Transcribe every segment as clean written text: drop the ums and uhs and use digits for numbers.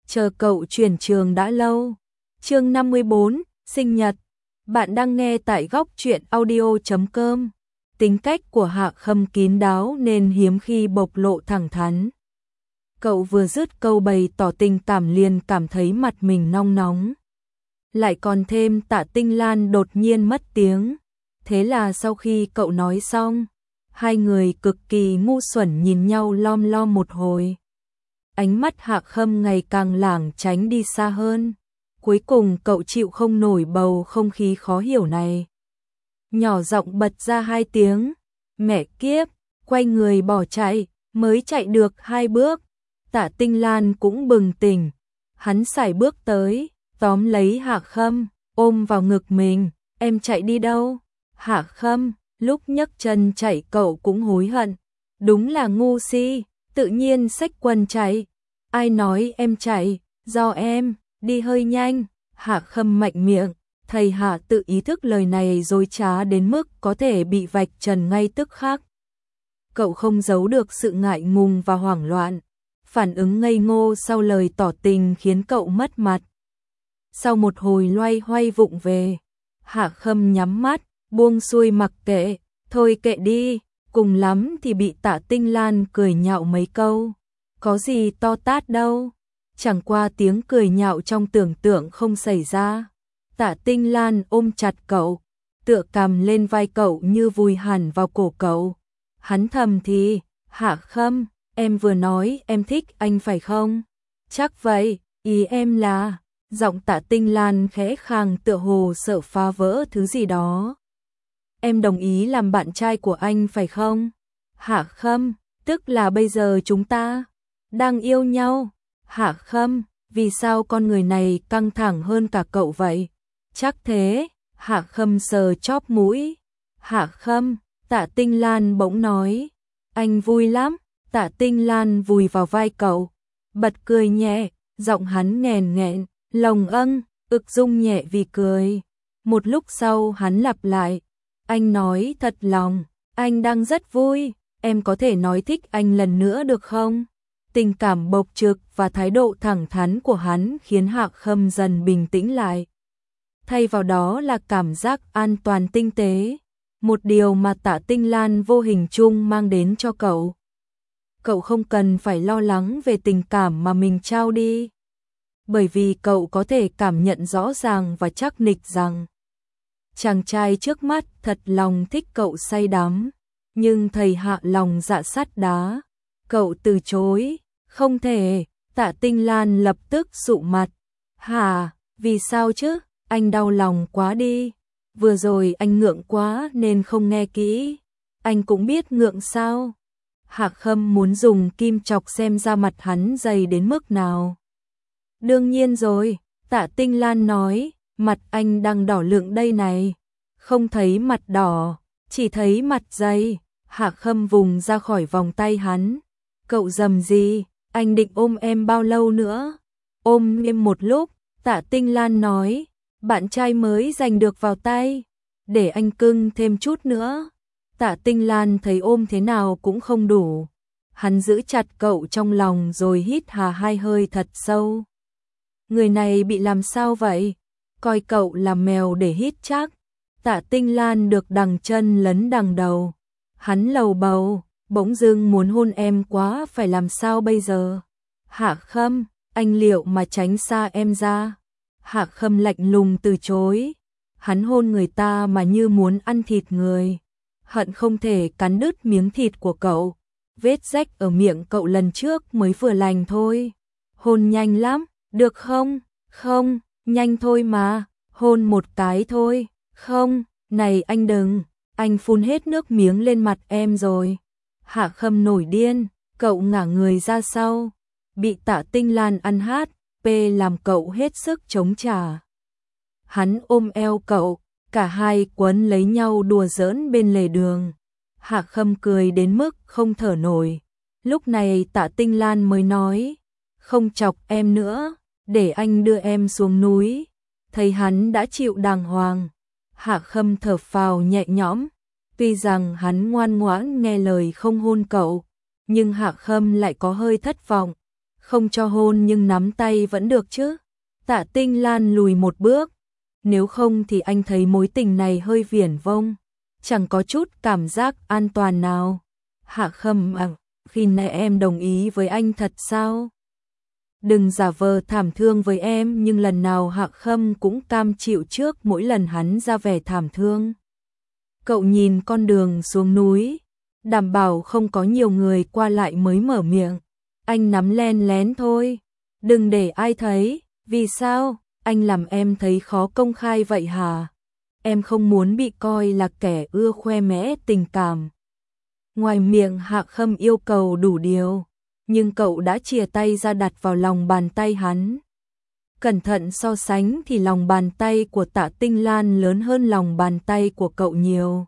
chờ cậu chuyển trường đã lâu. Chương 54, sinh nhật. Bạn đang nghe tại góc truyện audio.com. Tính cách của Hạ Khâm kín đáo nên hiếm khi bộc lộ thẳng thắn. Cậu vừa dứt câu bày tỏ tình cảm liền cảm thấy mặt mình nong nóng. Lại còn thêm Tạ Tinh Lan đột nhiên mất tiếng. Thế là sau khi cậu nói xong, hai người cực kỳ ngu xuẩn nhìn nhau lom lom một hồi. Ánh mắt Hạ Khâm ngày càng lảng tránh đi xa hơn. Cuối cùng cậu chịu không nổi bầu không khí khó hiểu này. Nhỏ giọng bật ra hai tiếng. Mẹ kiếp, quay người bỏ chạy, mới chạy được 2 bước. Tạ Tinh Lan cũng bừng tỉnh. Hắn sải bước tới, tóm lấy Hạ Khâm, ôm vào ngực mình. Em chạy đi đâu? Hạ Khâm, lúc nhấc chân chạy cậu cũng hối hận. Đúng là ngu si, tự nhiên xách quần chạy. Ai nói em chạy, do em, đi hơi nhanh. Hạ Khâm mạnh miệng, thầy Hạ tự ý thức lời này dối trá đến mức có thể bị vạch trần ngay tức khắc. Cậu không giấu được sự ngại ngùng và hoảng loạn. Phản ứng ngây ngô sau lời tỏ tình khiến cậu mất mặt. Sau một hồi loay hoay vụng về, Hạ Khâm nhắm mắt, buông xuôi mặc kệ, thôi kệ đi, cùng lắm thì bị Tạ Tinh Lan cười nhạo mấy câu. Có gì to tát đâu, chẳng qua tiếng cười nhạo trong tưởng tượng không xảy ra. Tạ Tinh Lan ôm chặt cậu, tựa cằm lên vai cậu như vùi hẳn vào cổ cậu. Hắn thầm thì, Hạ Khâm, em vừa nói em thích anh phải không? Chắc vậy, ý em là... Giọng Tạ Tinh Lan khẽ khàng tựa hồ sợ phá vỡ thứ gì đó. Em đồng ý làm bạn trai của anh phải không? Hạ Khâm, tức là bây giờ chúng ta đang yêu nhau. Hạ Khâm, vì sao con người này căng thẳng hơn cả cậu vậy? Chắc thế. Hạ Khâm sờ chóp mũi. Hạ Khâm, Tạ Tinh Lan bỗng nói. Anh vui lắm. Tạ Tinh Lan vùi vào vai cậu, bật cười nhẹ, giọng hắn nghèn nghẹn. Lòng ực rung nhẹ vì cười. Một lúc sau hắn lặp lại. Anh nói thật lòng, anh đang rất vui, em có thể nói thích anh lần nữa được không? Tình cảm bộc trực và thái độ thẳng thắn của hắn khiến Hạ Khâm dần bình tĩnh lại. Thay vào đó là cảm giác an toàn tinh tế, một điều mà Tạ Tinh Lan vô hình chung mang đến cho cậu. Cậu không cần phải lo lắng về tình cảm mà mình trao đi. Bởi vì cậu có thể cảm nhận rõ ràng và chắc nịch rằng chàng trai trước mắt thật lòng thích cậu say đắm, nhưng thầy Hạ lòng dạ sắt đá. Cậu từ chối, không thể. Tạ Tinh Lan lập tức sụ mặt. Hả, vì sao chứ, anh đau lòng quá đi. Vừa rồi anh ngượng quá nên không nghe kỹ. Anh cũng biết ngượng sao? Hạ Khâm muốn dùng kim chọc xem da mặt hắn dày đến mức nào. Đương nhiên rồi, Tạ Tinh Lan nói, mặt anh đang đỏ lựng đây này. Không thấy mặt đỏ, chỉ thấy mặt dày. Hạ Khâm vùng ra khỏi vòng tay hắn. Cậu rầm gì, anh định ôm em bao lâu nữa? Ôm em một lúc, Tạ Tinh Lan nói, bạn trai mới giành được vào tay. Để anh cưng thêm chút nữa. Tạ Tinh Lan thấy ôm thế nào cũng không đủ. Hắn giữ chặt cậu trong lòng rồi hít hà 2 hơi thật sâu. Người này bị làm sao vậy? Coi cậu là mèo để hít chắc. Tạ Tinh Lan được đằng chân lấn đằng đầu. Hắn lầu bầu, bỗng dưng muốn hôn em quá, phải làm sao bây giờ? Hạ Khâm, anh liệu mà tránh xa em ra? Hạ Khâm lạnh lùng từ chối. Hắn hôn người ta mà như muốn ăn thịt người. Hận không thể cắn đứt miếng thịt của cậu. Vết rách ở miệng cậu lần trước mới vừa lành thôi. Hôn nhanh lắm. Được không? Không, nhanh thôi mà, hôn một cái thôi. Không, này anh đừng, anh phun hết nước miếng lên mặt em rồi. Hạ Khâm nổi điên, cậu ngả người ra sau. Bị Tạ Tinh Lan ăn hát, làm cậu hết sức chống trả. Hắn ôm eo cậu, cả hai quấn lấy nhau đùa giỡn bên lề đường. Hạ Khâm cười đến mức không thở nổi. Lúc này Tạ Tinh Lan mới nói, không chọc em nữa, để anh đưa em xuống núi. Thấy hắn đã chịu đàng hoàng, Hạ Khâm thở phào nhẹ nhõm. Tuy rằng hắn ngoan ngoãn nghe lời không hôn cậu, nhưng Hạ Khâm lại có hơi thất vọng. Không cho hôn nhưng nắm tay vẫn được chứ. Tạ Tinh Lan lùi một bước. Nếu không thì anh thấy mối tình này hơi viển vông, chẳng có chút cảm giác an toàn nào. Hạ Khâm khi nãy em đồng ý với anh thật sao? Đừng giả vờ thảm thương với em, nhưng lần nào Hạ Khâm cũng cam chịu trước mỗi lần hắn ra vẻ thảm thương. Cậu nhìn con đường xuống núi, đảm bảo không có nhiều người qua lại mới mở miệng. Anh nắm len lén thôi, đừng để ai thấy. Vì sao? Anh làm em thấy khó công khai vậy hả? Em không muốn bị coi là kẻ ưa khoe mẽ tình cảm. Ngoài miệng Hạ Khâm yêu cầu đủ điều, nhưng cậu đã chìa tay ra đặt vào lòng bàn tay hắn. Cẩn thận so sánh thì lòng bàn tay của Tạ Tinh Lan lớn hơn lòng bàn tay của cậu nhiều.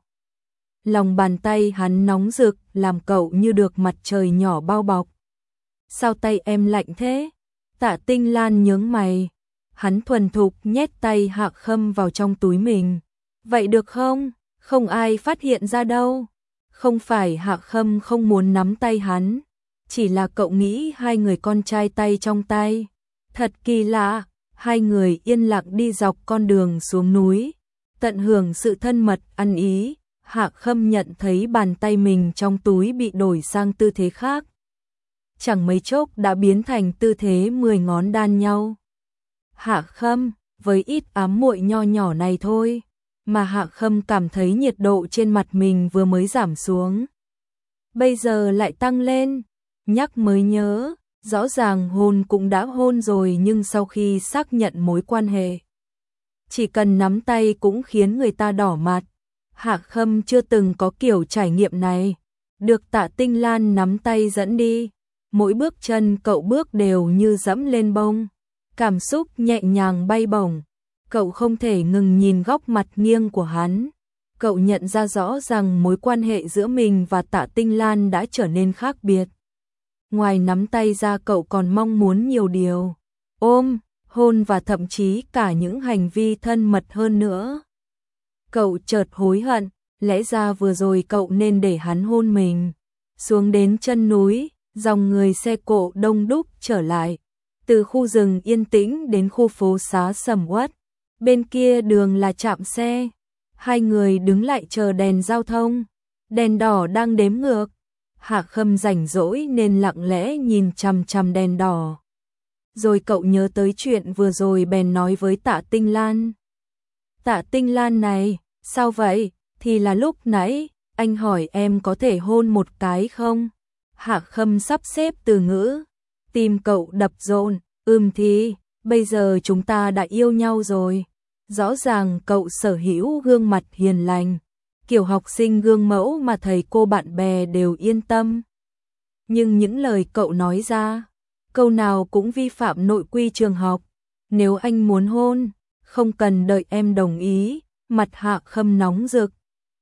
Lòng bàn tay hắn nóng rực, làm cậu như được mặt trời nhỏ bao bọc. Sao tay em lạnh thế? Tạ Tinh Lan nhướng mày. Hắn thuần thục nhét tay Hạ Khâm vào trong túi mình. Vậy được không? Không ai phát hiện ra đâu. Không phải Hạ Khâm không muốn nắm tay hắn, chỉ là cậu nghĩ hai người con trai tay trong tay. Thật kỳ lạ, hai người yên lặng đi dọc con đường xuống núi, tận hưởng sự thân mật ăn ý. Hạ Khâm nhận thấy bàn tay mình trong túi bị đổi sang tư thế khác. Chẳng mấy chốc đã biến thành tư thế 10 ngón đan nhau. Hạ Khâm, với ít ám muội nho nhỏ này thôi, mà Hạ Khâm cảm thấy nhiệt độ trên mặt mình vừa mới giảm xuống, bây giờ lại tăng lên. Nhắc mới nhớ, rõ ràng hôn cũng đã hôn rồi, nhưng sau khi xác nhận mối quan hệ, chỉ cần nắm tay cũng khiến người ta đỏ mặt. Hạ Khâm chưa từng có kiểu trải nghiệm này. Được Tạ Tinh Lan nắm tay dẫn đi, mỗi bước chân cậu bước đều như dẫm lên bông, cảm xúc nhẹ nhàng bay bổng. Cậu không thể ngừng nhìn góc mặt nghiêng của hắn. Cậu nhận ra rõ rằng mối quan hệ giữa mình và Tạ Tinh Lan đã trở nên khác biệt. Ngoài nắm tay ra, cậu còn mong muốn nhiều điều. Ôm, hôn và thậm chí cả những hành vi thân mật hơn nữa. Cậu chợt hối hận, lẽ ra vừa rồi cậu nên để hắn hôn mình. Xuống đến chân núi, dòng người xe cộ đông đúc trở lại. Từ khu rừng yên tĩnh đến khu phố xá sầm uất. Bên kia đường là trạm xe. Hai người đứng lại chờ đèn giao thông. Đèn đỏ đang đếm ngược. Hạ Khâm rảnh rỗi nên lặng lẽ nhìn chằm chằm đèn đỏ. Rồi cậu nhớ tới chuyện vừa rồi bèn nói với Tạ Tinh Lan. Tạ Tinh Lan này, sao vậy? Thì là lúc nãy, anh hỏi em có thể hôn một cái không? Hạ Khâm sắp xếp từ ngữ. Tim cậu đập rộn, thì, bây giờ chúng ta đã yêu nhau rồi. Rõ ràng cậu sở hữu gương mặt hiền lành, kiểu học sinh gương mẫu mà thầy cô bạn bè đều yên tâm. Nhưng những lời cậu nói ra, câu nào cũng vi phạm nội quy trường học. Nếu anh muốn hôn, không cần đợi em đồng ý. Mặt Hạ Khâm nóng rực.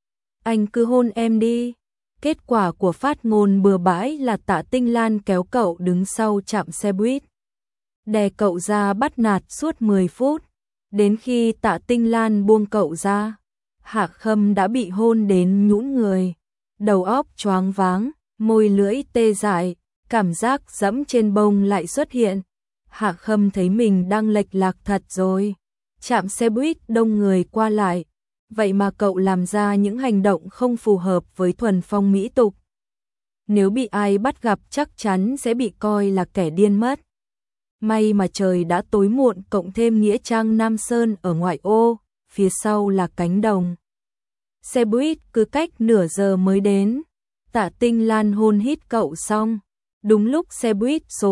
Anh cứ hôn em đi. Kết quả của phát ngôn bừa bãi là Tạ Tinh Lan kéo cậu đứng sau trạm xe buýt, đè cậu ra bắt nạt suốt 10 phút. Đến khi Tạ Tinh Lan buông cậu ra, Hạ Khâm đã bị hôn đến nhũn người, đầu óc choáng váng, môi lưỡi tê dại, cảm giác dẫm trên bông lại xuất hiện. Hạ Khâm thấy mình đang lệch lạc thật rồi. Trạm xe buýt đông người qua lại, vậy mà cậu làm ra những hành động không phù hợp với thuần phong mỹ tục. Nếu bị ai bắt gặp chắc chắn sẽ bị coi là kẻ điên mất. May mà trời đã tối muộn, cộng thêm nghĩa trang Nam Sơn ở ngoại ô, phía sau là cánh đồng. Xe buýt cứ cách nửa giờ mới đến. Tạ Tinh Lan hôn hít cậu xong, đúng lúc xe buýt số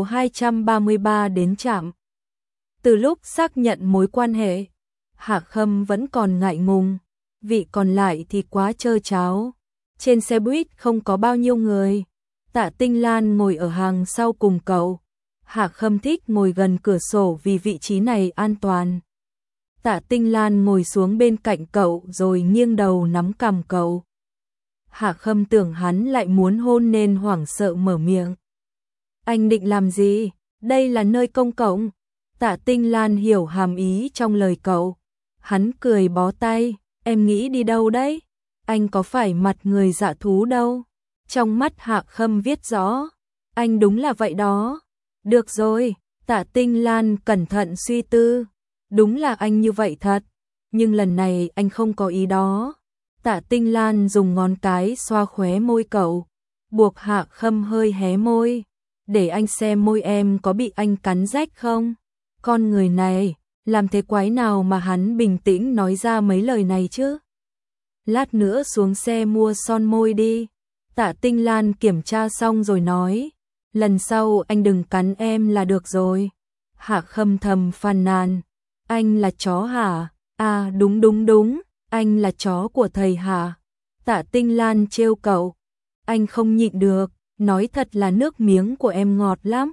233 đến trạm. Từ lúc xác nhận mối quan hệ, Hạ Khâm vẫn còn ngại ngùng, vị còn lại thì quá trơ tráo. Trên xe buýt không có bao nhiêu người. Tạ Tinh Lan ngồi ở hàng sau cùng cậu. Hạ Khâm thích ngồi gần cửa sổ vì vị trí này an toàn. Tạ Tinh Lan ngồi xuống bên cạnh cậu rồi nghiêng đầu nắm cằm cậu. Hạ Khâm tưởng hắn lại muốn hôn nên hoảng sợ mở miệng. Anh định làm gì? Đây là nơi công cộng. Tạ Tinh Lan hiểu hàm ý trong lời cậu. Hắn cười bó tay. Em nghĩ đi đâu đấy? Anh có phải mặt người dạ thú đâu. Trong mắt Hạ Khâm viết rõ. Anh đúng là vậy đó. Được rồi, Tạ Tinh Lan cẩn thận suy tư. Đúng là anh như vậy thật, nhưng lần này anh không có ý đó. Tạ Tinh Lan dùng ngón cái xoa khóe môi cậu, buộc Hạ Khâm hơi hé môi. Để anh xem môi em có bị anh cắn rách không? Con người này, làm thế quái nào mà hắn bình tĩnh nói ra mấy lời này chứ? Lát nữa xuống xe mua son môi đi. Tạ Tinh Lan kiểm tra xong rồi nói, lần sau anh đừng cắn em là được rồi. Hạ Khâm thầm phàn nàn, anh là chó hả? À đúng đúng đúng, anh là chó của thầy hả? Tạ Tinh Lan trêu cậu, anh không nhịn được, nói thật là nước miếng của em ngọt lắm.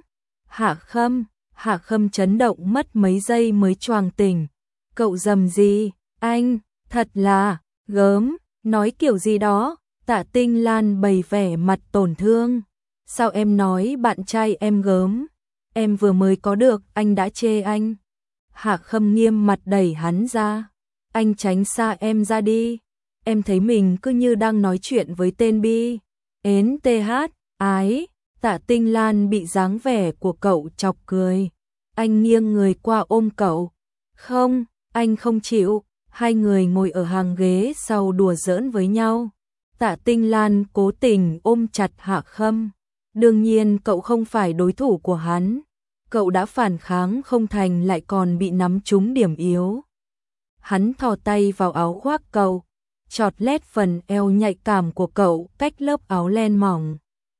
Hạ Khâm chấn động mất mấy giây mới choàng tỉnh. Cậu rầm gì? Anh, thật là, gớm, nói kiểu gì đó. Tạ Tinh Lan bày vẻ mặt tổn thương. Sao em nói bạn trai em gớm? Em vừa mới có được, anh đã chê anh. Hạ Khâm nghiêm mặt đẩy hắn ra. Anh tránh xa em ra đi. Em thấy mình cứ như đang nói chuyện với tên bi. Ến TH, ái. Tạ Tinh Lan bị dáng vẻ của cậu chọc cười. Anh nghiêng người qua ôm cậu. Không, anh không chịu. Hai người ngồi ở hàng ghế sau đùa giỡn với nhau. Tạ Tinh Lan cố tình ôm chặt Hạ Khâm. Đương nhiên cậu không phải đối thủ của hắn. Cậu đã phản kháng không thành lại còn bị nắm trúng điểm yếu. Hắn thò tay vào áo khoác cậu, chọt lét phần eo nhạy cảm của cậu cách lớp áo len mỏng.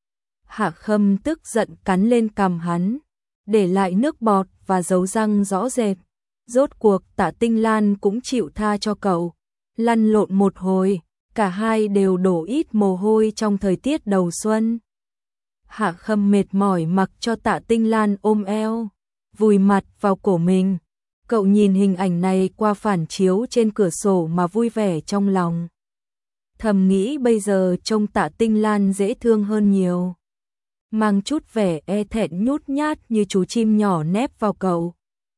Hạ Khâm tức giận cắn lên cằm hắn, để lại nước bọt và dấu răng rõ rệt. Rốt cuộc Tạ Tinh Lan cũng chịu tha cho cậu. Lăn lộn một hồi, cả hai đều đổ ít mồ hôi trong thời tiết đầu xuân. Hạ Khâm mệt mỏi mặc cho Tạ Tinh Lan ôm eo, vùi mặt vào cổ mình. Cậu nhìn hình ảnh này qua phản chiếu trên cửa sổ mà vui vẻ trong lòng. Thầm nghĩ bây giờ trông Tạ Tinh Lan dễ thương hơn nhiều. Mang chút vẻ e thẹn nhút nhát như chú chim nhỏ nép vào cậu.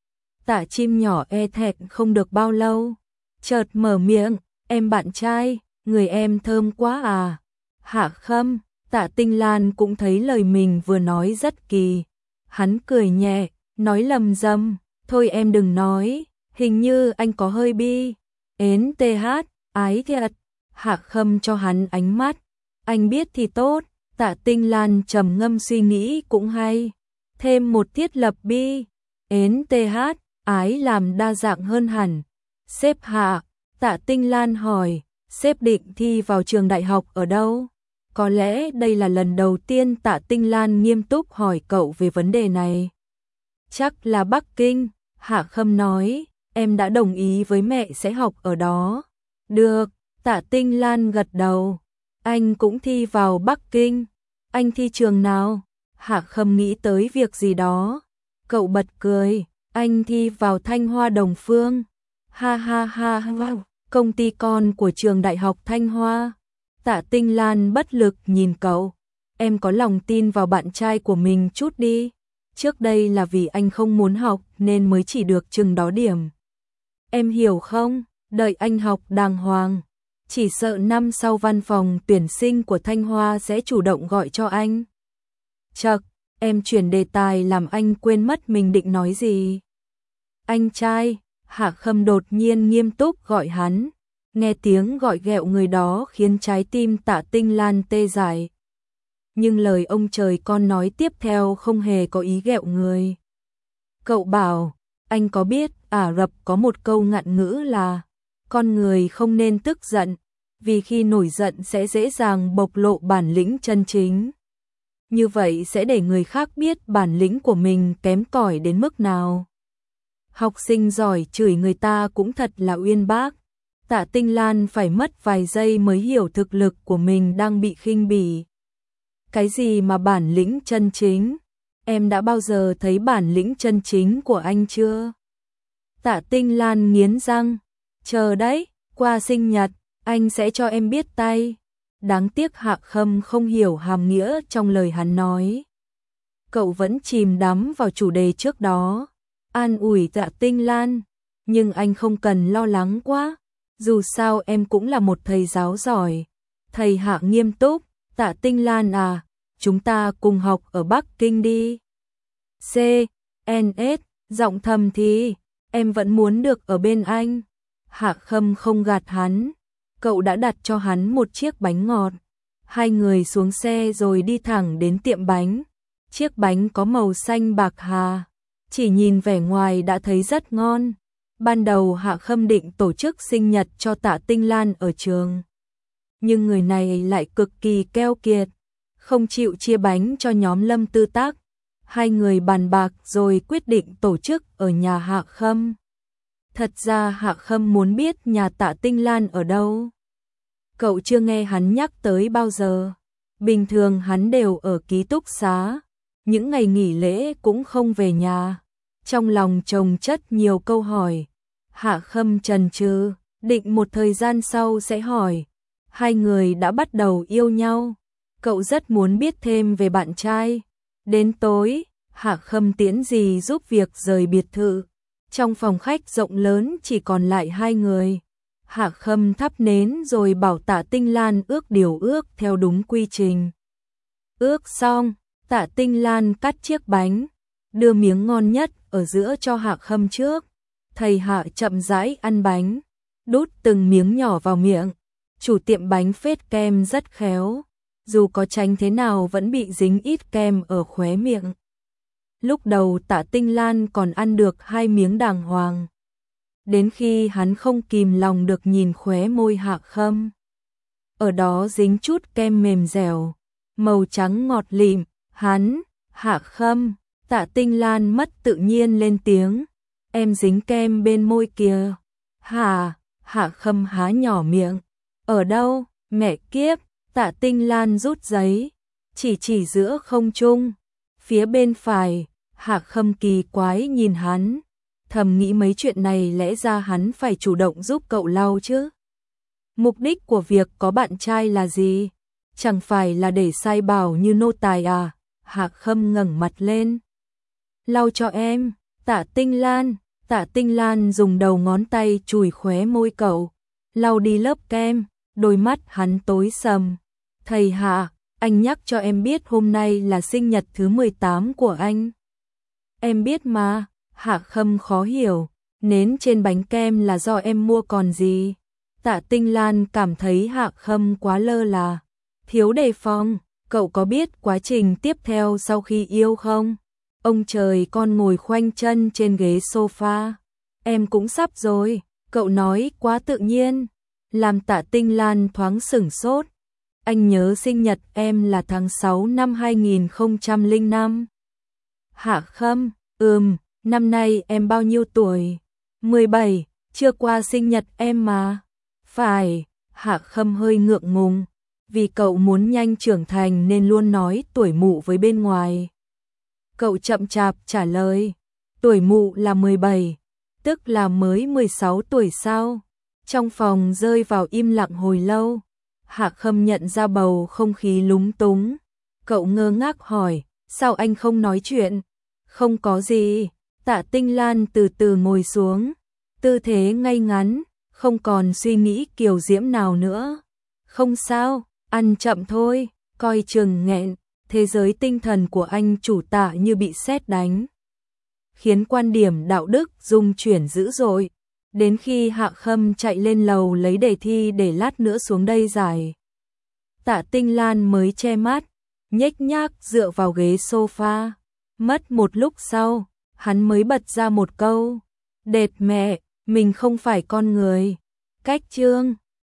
Tạ chim nhỏ e thẹn không được bao lâu, chợt mở miệng, em bạn trai, người em thơm quá à. Hạ Khâm, Tạ Tinh Lan cũng thấy lời mình vừa nói rất kỳ. Hắn cười nhẹ, nói lầm rầm, thôi em đừng nói, hình như anh có hơi bi. Ến TH, ái thiệt. Hạ Khâm cho hắn ánh mắt, anh biết thì tốt. Tạ Tinh Lan trầm ngâm suy nghĩ cũng hay. Thêm một thiết lập bi. Ến TH, ái làm đa dạng hơn hẳn. Sếp Hạ, Tạ Tinh Lan hỏi, sếp định thi vào trường đại học ở đâu? Có lẽ đây là lần đầu tiên Tạ Tinh Lan nghiêm túc hỏi cậu về vấn đề này. Chắc là Bắc Kinh, Hạ Khâm nói, em đã đồng ý với mẹ sẽ học ở đó. Được, Tạ Tinh Lan gật đầu. Anh cũng thi vào Bắc Kinh. Anh thi trường nào? Hạ Khâm nghĩ tới việc gì đó. Cậu bật cười, anh thi vào Thanh Hoa Đồng Phương. Ha ha ha ha, công ty con của trường đại học Thanh Hoa. Tạ Tinh Lan bất lực nhìn cậu. Em có lòng tin vào bạn trai của mình chút đi. Trước đây là vì anh không muốn học nên mới chỉ được chừng đó điểm. Em hiểu không? Đợi anh học đàng hoàng. Chỉ sợ năm sau văn phòng tuyển sinh của Thanh Hoa sẽ chủ động gọi cho anh. Chậc, em chuyển đề tài làm anh quên mất mình định nói gì. Anh trai, Hạ Khâm đột nhiên nghiêm túc gọi hắn. Nghe tiếng gọi ghẹo người đó khiến trái tim Tạ Tinh Lan tê dại. Nhưng lời ông trời con nói tiếp theo không hề có ý ghẹo người. Cậu bảo, anh có biết Ả Rập có một câu ngạn ngữ là con người không nên tức giận, vì khi nổi giận sẽ dễ dàng bộc lộ bản lĩnh chân chính. Như vậy sẽ để người khác biết bản lĩnh của mình kém cỏi đến mức nào. Học sinh giỏi chửi người ta cũng thật là uyên bác. Tạ Tinh Lan phải mất vài giây mới hiểu thực lực của mình đang bị khinh bỉ. Cái gì mà bản lĩnh chân chính? Em đã bao giờ thấy bản lĩnh chân chính của anh chưa? Tạ Tinh Lan nghiến răng. Chờ đấy, qua sinh nhật, anh sẽ cho em biết tay. Đáng tiếc Hạ Khâm không hiểu hàm nghĩa trong lời hắn nói. Cậu vẫn chìm đắm vào chủ đề trước đó. An ủi Tạ Tinh Lan. Nhưng anh không cần lo lắng quá. Dù sao em cũng là một thầy giáo giỏi. Thầy Hạ nghiêm túc. Tạ Tinh Lan à, chúng ta cùng học ở Bắc Kinh đi. C, N, S, giọng thầm thì, em vẫn muốn được ở bên anh. Hạ Khâm không gạt hắn, cậu đã đặt cho hắn một chiếc bánh ngọt. Hai người xuống xe rồi đi thẳng đến tiệm bánh. Chiếc bánh có màu xanh bạc hà, chỉ nhìn vẻ ngoài đã thấy rất ngon. Ban đầu Hạ Khâm định tổ chức sinh nhật cho Tạ Tinh Lan ở trường, nhưng người này lại cực kỳ keo kiệt, không chịu chia bánh cho nhóm Lâm Tư Tác. Hai người bàn bạc rồi quyết định tổ chức ở nhà Hạ Khâm. Thật ra Hạ Khâm muốn biết nhà Tạ Tinh Lan ở đâu. Cậu chưa nghe hắn nhắc tới bao giờ. Bình thường hắn đều ở ký túc xá, những ngày nghỉ lễ cũng không về nhà. Trong lòng chồng chất nhiều câu hỏi, Hạ Khâm chần chừ, định một thời gian sau sẽ hỏi. Hai người đã bắt đầu yêu nhau. Cậu rất muốn biết thêm về bạn trai. Đến tối, Hạ Khâm tiễn dì giúp việc rời biệt thự. Trong phòng khách rộng lớn chỉ còn lại hai người. Hạ Khâm thắp nến rồi bảo Tạ Tinh Lan ước điều ước theo đúng quy trình. Ước xong, Tạ Tinh Lan cắt chiếc bánh, đưa miếng ngon nhất ở giữa cho Hạ Khâm trước. Thầy Hạ chậm rãi ăn bánh, đút từng miếng nhỏ vào miệng. Chủ tiệm bánh phết kem rất khéo, dù có tránh thế nào vẫn bị dính ít kem ở khóe miệng. Lúc đầu Tạ Tinh Lan còn ăn được 2 miếng đàng hoàng. Đến khi hắn không kìm lòng được nhìn khóe môi Hạ Khâm. Ở đó dính chút kem mềm dẻo, màu trắng ngọt lịm. Hạ Khâm, Tạ Tinh Lan mất tự nhiên lên tiếng. Em dính kem bên môi kìa. Hạ Khâm há nhỏ miệng. Ở đâu, mẹ kiếp. Tạ Tinh Lan rút giấy, chỉ giữa không trung. Phía bên phải, Hạ Khâm kỳ quái nhìn hắn, thầm nghĩ mấy chuyện này lẽ ra hắn phải chủ động giúp cậu lau chứ. Mục đích của việc có bạn trai là gì? Chẳng phải là để sai bảo như nô tài à? Hạ Khâm ngẩng mặt lên. Lau cho em. Tạ Tinh Lan dùng đầu ngón tay chùi khóe môi cậu, lau đi lớp kem. Đôi mắt hắn tối sầm. Thầy Hạ, anh nhắc cho em biết hôm nay là sinh nhật thứ 18 của anh. Em biết mà. Hạ Khâm khó hiểu. Nến trên bánh kem là do em mua còn gì. Tạ Tinh Lan cảm thấy Hạ Khâm quá lơ là, thiếu đề phòng. Cậu có biết quá trình tiếp theo sau khi yêu không? Ông trời con ngồi khoanh chân trên ghế sofa. Em cũng sắp rồi. Cậu nói quá tự nhiên, làm Tạ Tinh Lan thoáng sửng sốt. Anh nhớ sinh nhật em là tháng 6 năm 2005. Hạ Khâm, năm nay em bao nhiêu tuổi? 17, chưa qua sinh nhật em mà. Phải. Hạ Khâm hơi ngượng ngùng, vì cậu muốn nhanh trưởng thành nên luôn nói tuổi mụ với bên ngoài. Cậu chậm chạp trả lời, tuổi mụ là 17, tức là mới 16 tuổi sao? Trong phòng rơi vào im lặng hồi lâu. Hạ Khâm nhận ra bầu không khí lúng túng. Cậu ngơ ngác hỏi, sao anh không nói chuyện? Không có gì. Tạ Tinh Lan từ từ ngồi xuống, tư thế ngay ngắn, không còn suy nghĩ kiều diễm nào nữa. Không sao, ăn chậm thôi, coi chừng nghẹn. Thế giới tinh thần của anh chủ Tạ như bị sét đánh, khiến quan điểm đạo đức rung chuyển dữ dội. Đến khi Hạ Khâm chạy lên lầu lấy đề thi để lát nữa xuống đây giải, Tạ Tinh Lan mới che mắt, nhếch nhác dựa vào ghế sofa. Mất một lúc sau, hắn mới bật ra một câu, đệt mẹ, mình không phải con người. Cách chương